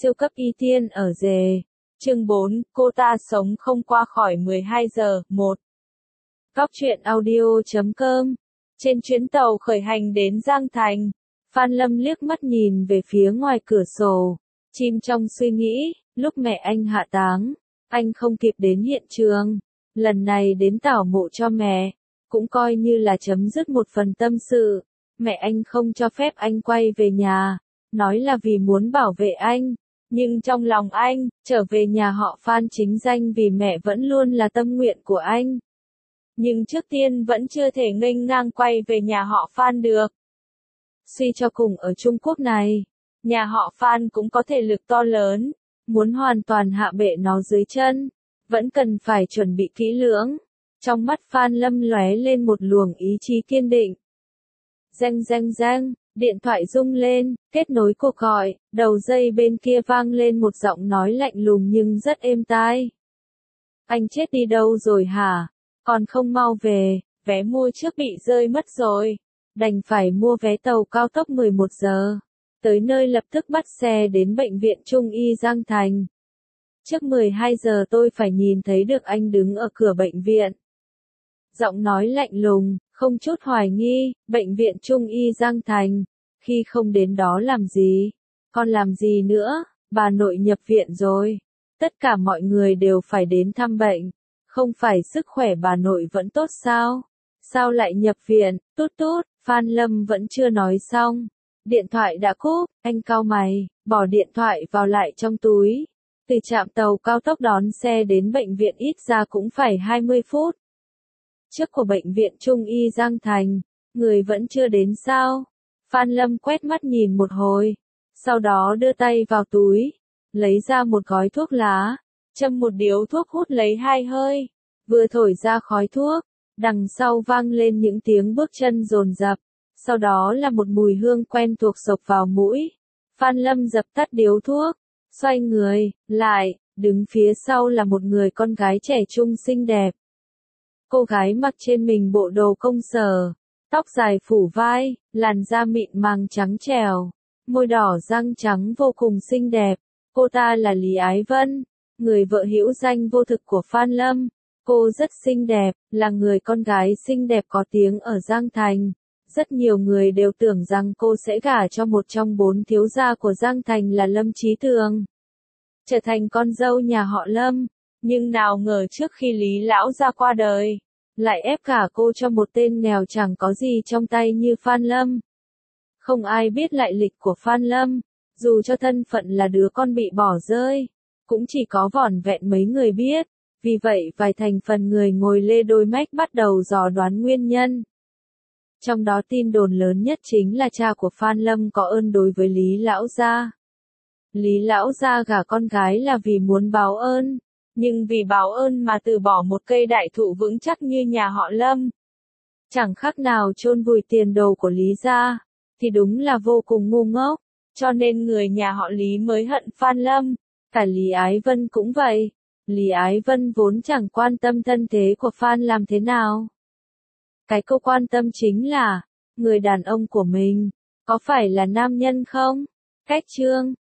Siêu cấp y tiên ở rề. Chương 4, cô ta sống không qua khỏi 12 giờ. 1. Góc truyện audio.com. Trên chuyến tàu khởi hành đến Giang Thành, Phan Lâm liếc mắt nhìn về phía ngoài cửa sổ, chìm trong suy nghĩ. Lúc mẹ anh hạ táng, anh không kịp đến hiện trường. Lần này đến tảo mộ cho mẹ, cũng coi như là chấm dứt một phần tâm sự. Mẹ anh không cho phép anh quay về nhà, nói là vì muốn bảo vệ anh. Nhưng trong lòng anh, trở về nhà họ Phan chính danh vì mẹ vẫn luôn là tâm nguyện của anh. Nhưng trước tiên vẫn chưa thể nghênh ngang quay về nhà họ Phan được. Suy cho cùng ở Trung Quốc này, nhà họ Phan cũng có thể lực to lớn, muốn hoàn toàn hạ bệ nó dưới chân, vẫn cần phải chuẩn bị kỹ lưỡng. Trong mắt Phan Lâm lóe lên một luồng ý chí kiên định. Reng reng reng, điện thoại rung lên, kết nối cuộc gọi, đầu dây bên kia vang lên một giọng nói lạnh lùng nhưng rất êm tai. Anh chết đi đâu rồi hả? Còn không mau về, vé mua trước bị rơi mất rồi. Đành phải mua vé tàu cao tốc 11 giờ. Tới nơi lập tức bắt xe đến bệnh viện Trung y Giang Thành. Trước 12 giờ tôi phải nhìn thấy được anh đứng ở cửa bệnh viện. Giọng nói lạnh lùng, không chút hoài nghi, bệnh viện Trung y Giang Thành. Khi không đến đó làm gì? Còn làm gì nữa? Bà nội nhập viện rồi. Tất cả mọi người đều phải đến thăm bệnh. Không phải sức khỏe bà nội vẫn tốt sao? Sao lại nhập viện? Tút tút, Phan Lâm vẫn chưa nói xong. Điện thoại đã cúp, anh cau mày, bỏ điện thoại vào lại trong túi. Từ trạm tàu cao tốc đón xe đến bệnh viện ít ra cũng phải 20 phút. Trước của bệnh viện Trung y Giang Thành, người vẫn chưa đến sao? Phan Lâm quét mắt nhìn một hồi, sau đó đưa tay vào túi, lấy ra một gói thuốc lá, châm một điếu thuốc hút lấy 2 hơi, vừa thổi ra khói thuốc, đằng sau vang lên những tiếng bước chân dồn dập, sau đó là một mùi hương quen thuộc xộc vào mũi. Phan Lâm dập tắt điếu thuốc, xoay người lại, đứng phía sau là một người con gái trẻ trung xinh đẹp. Cô gái mặc trên mình bộ đồ công sở, tóc dài phủ vai, làn da mịn màng trắng trẻo, môi đỏ răng trắng vô cùng xinh đẹp. Cô ta là Lý Ái Vân, người vợ hữu danh vô thực của Phan Lâm. Cô rất xinh đẹp, là người con gái xinh đẹp có tiếng ở Giang Thành. Rất nhiều người đều tưởng rằng cô sẽ gả cho một trong 4 thiếu gia của Giang Thành là Lâm Chí Tường, trở thành con dâu nhà họ Lâm. Nhưng nào ngờ trước khi Lý lão gia qua đời, lại ép cả cô cho một tên nghèo chẳng có gì trong tay như Phan Lâm. Không ai biết lại lịch của Phan Lâm, dù cho thân phận là đứa con bị bỏ rơi, cũng chỉ có vỏn vẹn mấy người biết. Vì vậy vài thành phần người ngồi lê đôi mách bắt đầu dò đoán nguyên nhân. Trong đó tin đồn lớn nhất chính là cha của Phan Lâm có ơn đối với Lý lão gia. Lý lão gia gả con gái là vì muốn báo ơn, nhưng vì báo ơn mà từ bỏ một cây đại thụ vững chắc như nhà họ Lâm. Chẳng khác nào chôn vùi tiền đồ của Lý gia, thì đúng là vô cùng ngu ngốc, cho nên người nhà họ Lý mới hận Phan Lâm, cả Lý Ái Vân cũng vậy. Lý Ái Vân vốn chẳng quan tâm thân thế của Phan làm thế nào. Cái cô quan tâm chính là, người đàn ông của mình, có phải là nam nhân không? Cách chương,